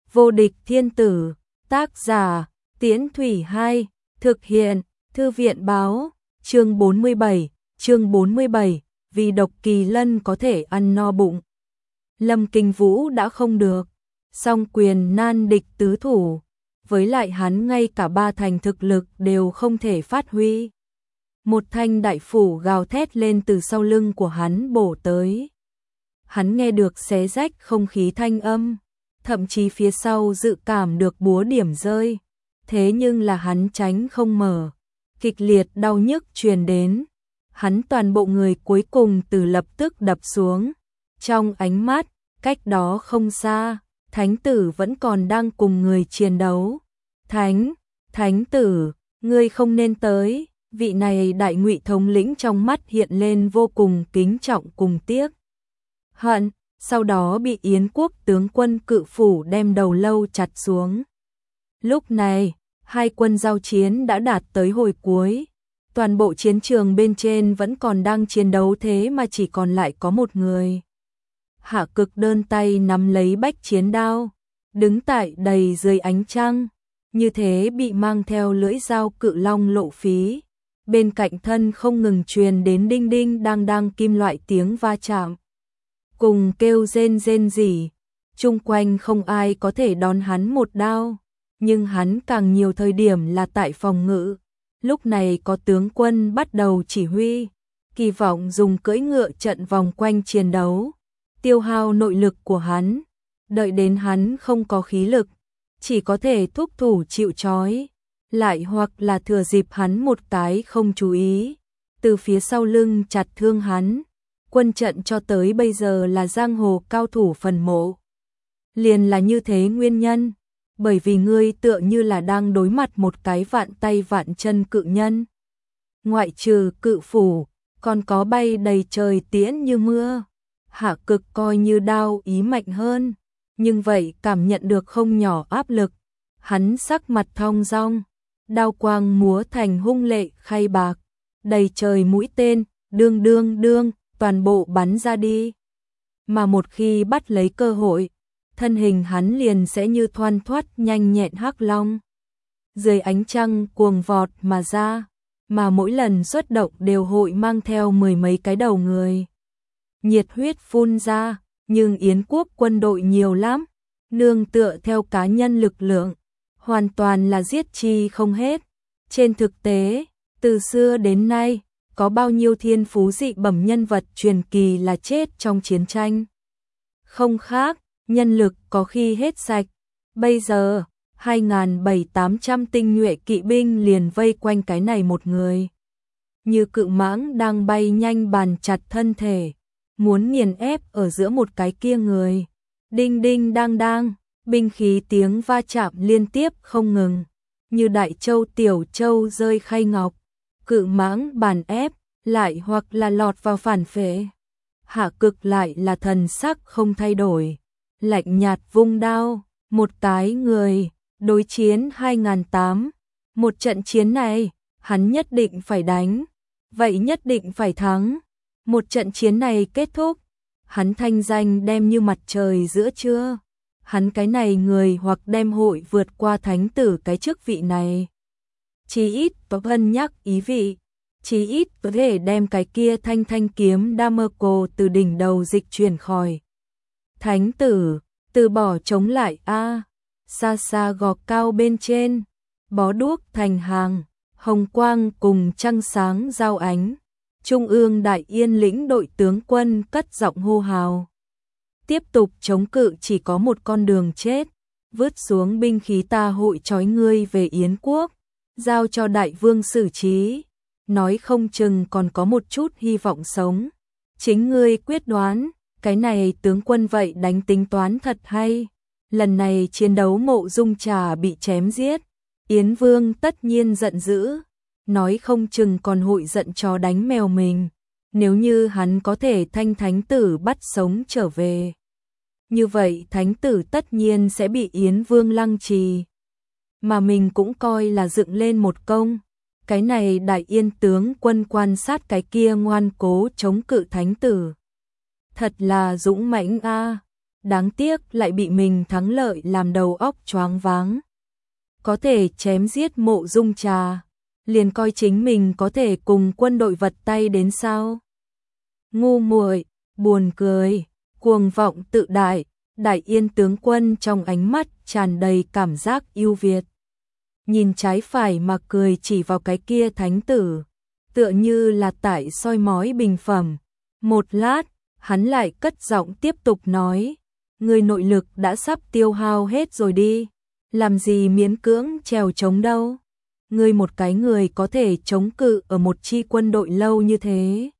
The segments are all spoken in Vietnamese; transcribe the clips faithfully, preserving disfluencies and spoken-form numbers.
Vô địch thiên tử, tác giả, Tiễn Thủy hai, thực hiện, Thư viện báo, chương bốn mươi bảy, chương bốn mươi bảy, vì độc kỳ lân có thể ăn no bụng. Lâm Kinh Vũ đã không được, song quyền nan địch tứ thủ, với lại hắn ngay cả ba thành thực lực đều không thể phát huy. Một thanh đại phủ gào thét lên từ sau lưng của hắn bổ tới. Hắn nghe được xé rách không khí thanh âm, thậm chí phía sau dự cảm được búa điểm rơi, thế nhưng là hắn tránh không mở, kịch liệt đau nhức truyền đến. Hắn toàn bộ người cuối cùng từ lập tức đập xuống, trong ánh mắt, cách đó không xa, thánh tử vẫn còn đang cùng người chiến đấu. Thánh, thánh tử, ngươi không nên tới. Vị này đại ngụy thống lĩnh trong mắt hiện lên vô cùng kính trọng cùng tiếc hận, sau đó bị Yến quốc tướng quân Cự Phủ đem đầu lâu chặt xuống. Lúc này, hai quân giao chiến đã đạt tới hồi cuối, toàn bộ chiến trường bên trên vẫn còn đang chiến đấu, thế mà chỉ còn lại có một người. Hạ Cực đơn tay nắm lấy bách chiến đao, đứng tại đầy dưới ánh trăng, như thế bị mang theo lưỡi dao cự long lộ phí. Bên cạnh thân không ngừng truyền đến đinh đinh đang đang kim loại tiếng va chạm, cùng kêu rên rên rỉ. Chung quanh không ai có thể đón hắn một đao, nhưng hắn càng nhiều thời điểm là tại phòng ngự. Lúc này có tướng quân bắt đầu chỉ huy, kỳ vọng dùng cưỡi ngựa trận vòng quanh chiến đấu, tiêu hao nội lực của hắn. Đợi đến hắn không có khí lực, chỉ có thể thúc thủ chịu trói, lại hoặc là thừa dịp hắn một cái không chú ý, từ phía sau lưng chặt thương hắn. Quân trận cho tới bây giờ là giang hồ cao thủ phần mộ. Liền là như thế nguyên nhân, bởi vì ngươi tựa như là đang đối mặt một cái vạn tay vạn chân cự nhân. Ngoại trừ Cự Phủ, còn có bay đầy trời tiễn như mưa. Hạ Cực coi như đao ý mạnh hơn, nhưng vậy cảm nhận được không nhỏ áp lực. Hắn sắc mặt thong dong, đao quang múa thành hung lệ khay bạc, đầy trời mũi tên, đương đương đương, toàn bộ bắn ra đi. Mà một khi bắt lấy cơ hội, thân hình hắn liền sẽ như thoăn thoắt nhanh nhẹn hắc long, dưới ánh trăng cuồng vọt mà ra, mà mỗi lần xuất động đều hội mang theo mười mấy cái đầu người. Nhiệt huyết phun ra, nhưng Yến quốc quân đội nhiều lắm, nương tựa theo cá nhân lực lượng, hoàn toàn là giết chi không hết. Trên thực tế, từ xưa đến nay, có bao nhiêu thiên phú dị bẩm nhân vật truyền kỳ là chết trong chiến tranh. Không khác, nhân lực có khi hết sạch. Bây giờ, hai nghìn bảy tám trăm tinh nhuệ kỵ binh liền vây quanh cái này một người. Như cự mãng đang bay nhanh bàn chặt thân thể, muốn nghiền ép ở giữa một cái kia người. Đinh đinh đang đang, binh khí tiếng va chạm liên tiếp không ngừng, như đại châu tiểu châu rơi khay ngọc, cự mãng bàn ép, lại hoặc là lọt vào phản phệ. Hạ Cực lại là thần sắc không thay đổi, lạnh nhạt vung đao, một cái người, đối chiến hai nghìn tám. Một trận chiến này, hắn nhất định phải đánh, vậy nhất định phải thắng. Một trận chiến này kết thúc, hắn thanh danh đem như mặt trời giữa trưa. Hắn cái này người hoặc đem hội vượt qua thánh tử cái chức vị này, chí ít có cân nhắc ý vị, chí ít có thể đem cái kia thanh thanh kiếm Damerco từ đỉnh đầu dịch chuyển khỏi. Thánh tử, từ bỏ chống lại a. Xa xa gò cao bên trên, bó đuốc thành hàng, hồng quang cùng trăng sáng giao ánh. Trung ương đại yên lĩnh đội tướng quân cất giọng hô hào. Tiếp tục chống cự chỉ có một con đường chết, vứt xuống binh khí ta hội trói ngươi về Yến quốc, giao cho đại vương xử trí, nói không chừng còn có một chút hy vọng sống. Chính ngươi quyết đoán, cái này tướng quân vậy đánh tính toán thật hay. Lần này chiến đấu Mộ Dung Trà bị chém giết, Yến vương tất nhiên giận dữ, nói không chừng còn hội giận chó đánh mèo mình. Nếu như hắn có thể thanh thánh tử bắt sống trở về, như vậy thánh tử tất nhiên sẽ bị Yến vương lăng trì, mà mình cũng coi là dựng lên một công. Cái này đại yên tướng quân quan sát cái kia ngoan cố chống cự thánh tử, thật là dũng mãnh a. đáng tiếc lại bị mình thắng lợi làm đầu óc choáng váng. Có thể chém giết Mộ Dung Trà, liền coi chính mình có thể cùng quân đội vật tay đến sao? Ngu muội, buồn cười, cuồng vọng tự đại, Đại Yên tướng quân trong ánh mắt tràn đầy cảm giác ưu việt. Nhìn trái phải mà cười chỉ vào cái kia thánh tử, tựa như là tại soi mói bình phẩm. Một lát, hắn lại cất giọng tiếp tục nói, người nội lực đã sắp tiêu hao hết rồi đi, làm gì miễn cưỡng trèo chống đâu. Ngươi một cái người có thể chống cự ở một chi quân đội lâu như thế,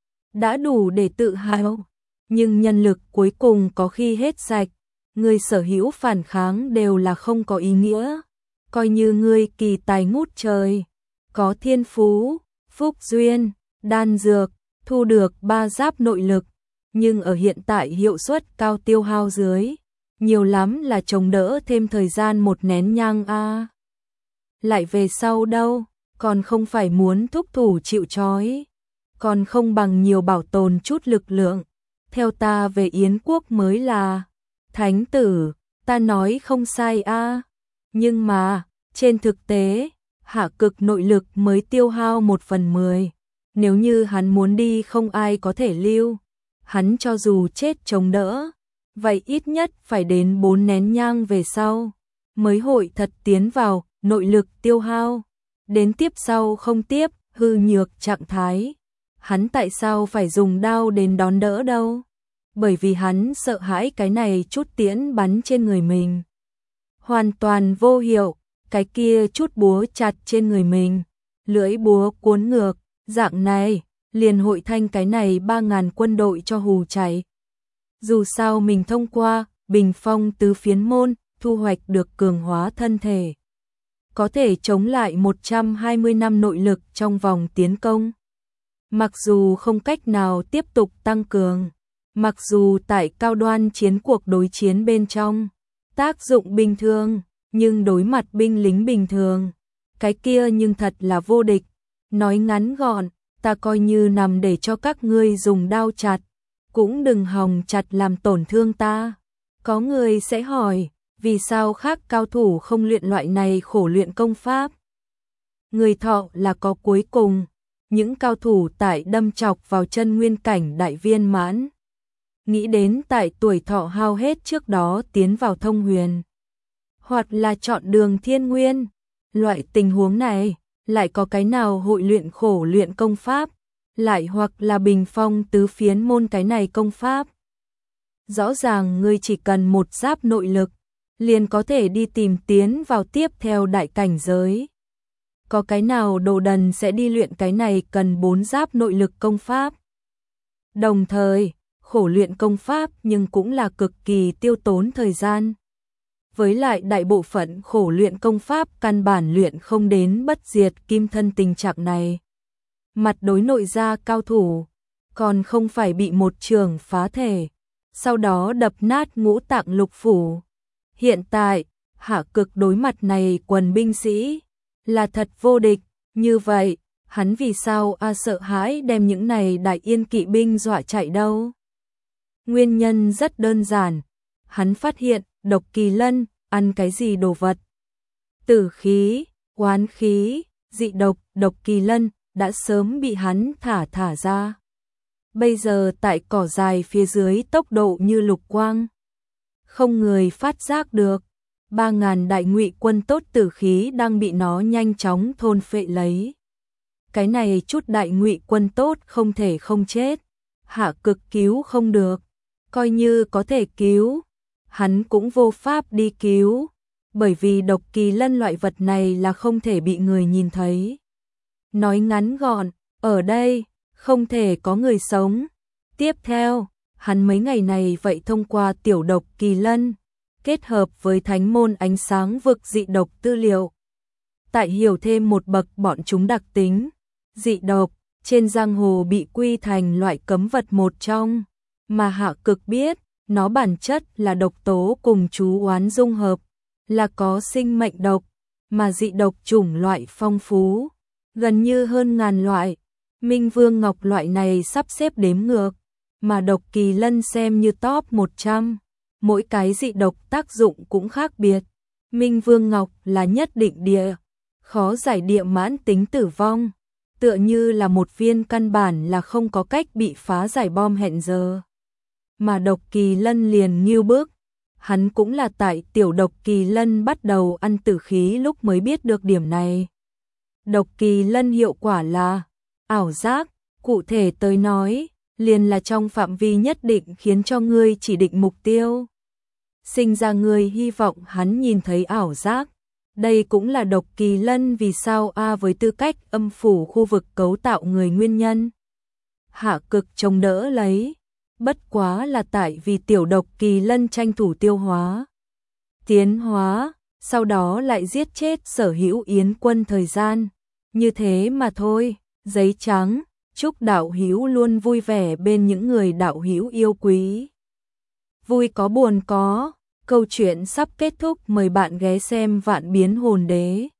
đã đủ để tự hào, nhưng nhân lực cuối cùng có khi hết sạch, ngươi sở hữu phản kháng đều là không có ý nghĩa. Coi như ngươi kỳ tài ngút trời, có thiên phú, phúc duyên, đan dược, thu được ba giáp nội lực, nhưng ở hiện tại hiệu suất cao tiêu hao dưới, nhiều lắm là chống đỡ thêm thời gian một nén nhang a. Lại về sau đâu, còn không phải muốn thúc thủ chịu trói, còn không bằng nhiều bảo tồn chút lực lượng. Theo ta về Yến quốc mới là, thánh tử, ta nói không sai a. Nhưng mà, trên thực tế, hạ cực nội lực mới tiêu hao một phần mười. Nếu như hắn muốn đi không ai có thể lưu. Hắn cho dù chết chống đỡ, vậy ít nhất phải đến bốn nén nhang về sau, mới hội thật tiến vào nội lực tiêu hao. Đến tiếp sau không tiếp, hư nhược trạng thái. Hắn tại sao phải dùng đao đến đón đỡ đâu? Bởi vì hắn sợ hãi cái này chút tiễn bắn trên người mình hoàn toàn vô hiệu, cái kia chút búa chặt trên người mình, lưỡi búa cuốn ngược, dạng này, liền hội thanh cái này ba ngàn quân đội cho hù chạy. Dù sao mình thông qua, bình phong tứ phiến môn, thu hoạch được cường hóa thân thể. Có thể chống lại một trăm hai mươi năm nội lực trong vòng tiến công. Mặc dù không cách nào tiếp tục tăng cường, mặc dù tại cao đoan chiến cuộc đối chiến bên trong, tác dụng bình thường, nhưng đối mặt binh lính bình thường, cái kia nhưng thật là vô địch. Nói ngắn gọn, ta coi như nằm để cho các ngươi dùng đao chặt, cũng đừng hòng chặt làm tổn thương ta. Có người sẽ hỏi, vì sao khác cao thủ không luyện loại này khổ luyện công pháp? Người thọ là có cuối cùng, những cao thủ tại đâm chọc vào chân nguyên cảnh đại viên mãn. Nghĩ đến tại tuổi thọ hao hết trước đó tiến vào thông huyền, hoặc là chọn đường thiên nguyên. Loại tình huống này, lại có cái nào hội luyện khổ luyện công pháp, lại hoặc là bình phong tứ phiến môn cái này công pháp. Rõ ràng ngươi chỉ cần một giáp nội lực, liền có thể đi tìm tiến vào tiếp theo đại cảnh giới. Có cái nào đồ đần sẽ đi luyện cái này cần bốn giáp nội lực công pháp. Đồng thời, khổ luyện công pháp nhưng cũng là cực kỳ tiêu tốn thời gian. Với lại đại bộ phận khổ luyện công pháp căn bản luyện không đến bất diệt kim thân tình trạng này. Mặt đối nội gia cao thủ, còn không phải bị một trường phá thể, sau đó đập nát ngũ tạng lục phủ. Hiện tại, hạ cực đối mặt này quần binh sĩ, là thật vô địch, như vậy, hắn vì sao a sợ hãi đem những này đại yên kỵ binh dọa chạy đâu? Nguyên nhân rất đơn giản, hắn phát hiện độc kỳ lân ăn cái gì đồ vật. Tử khí, oán khí, dị độc, độc kỳ lân đã sớm bị hắn thả thả ra. Bây giờ tại cỏ dài phía dưới tốc độ như lục quang. Không người phát giác được, ba ngàn đại ngụy quân tốt tử khí đang bị nó nhanh chóng thôn phệ lấy. Cái này chút đại ngụy quân tốt không thể không chết, hạ cực cứu không được, coi như có thể cứu, hắn cũng vô pháp đi cứu, bởi vì độc kỳ lân loại vật này là không thể bị người nhìn thấy. Nói ngắn gọn, ở đây, không thể có người sống. Tiếp theo, hắn mấy ngày này vậy thông qua tiểu độc kỳ lân, kết hợp với thánh môn ánh sáng vực dị độc tư liệu. Tại hiểu thêm một bậc bọn chúng đặc tính, dị độc, trên giang hồ bị quy thành loại cấm vật một trong, mà hạ cực biết, nó bản chất là độc tố cùng chú oán dung hợp, là có sinh mệnh độc, mà dị độc chủng loại phong phú, gần như hơn ngàn loại. Minh Vương Ngọc loại này sắp xếp đếm ngược, mà độc kỳ lân xem như top một trăm. mỗi cái dị độc tác dụng cũng khác biệt. Minh Vương Ngọc là nhất định địa, khó giải địa mãn tính tử vong, tựa như là một viên căn bản là không có cách bị phá giải bom hẹn giờ. Mà độc kỳ lân liền nghiêu bước, hắn cũng là tại tiểu độc kỳ lân bắt đầu ăn tử khí lúc mới biết được điểm này. Độc kỳ lân hiệu quả là ảo giác, cụ thể tới nói, liền là trong phạm vi nhất định khiến cho ngươi chỉ định mục tiêu. Sinh ra ngươi hy vọng hắn nhìn thấy ảo giác. Đây cũng là độc kỳ lân vì sao A với tư cách âm phủ khu vực cấu tạo người nguyên nhân. Hạ cực chống đỡ lấy, bất quá là tại vì tiểu độc kỳ lân tranh thủ tiêu hóa, tiến hóa, sau đó lại giết chết sở hữu yến quân thời gian. Như thế mà thôi, giấy trắng, chúc đạo hữu luôn vui vẻ bên những người đạo hữu yêu quý. Vui có buồn có, câu chuyện sắp kết thúc, mời bạn ghé xem Vạn Biến Hồn Đế.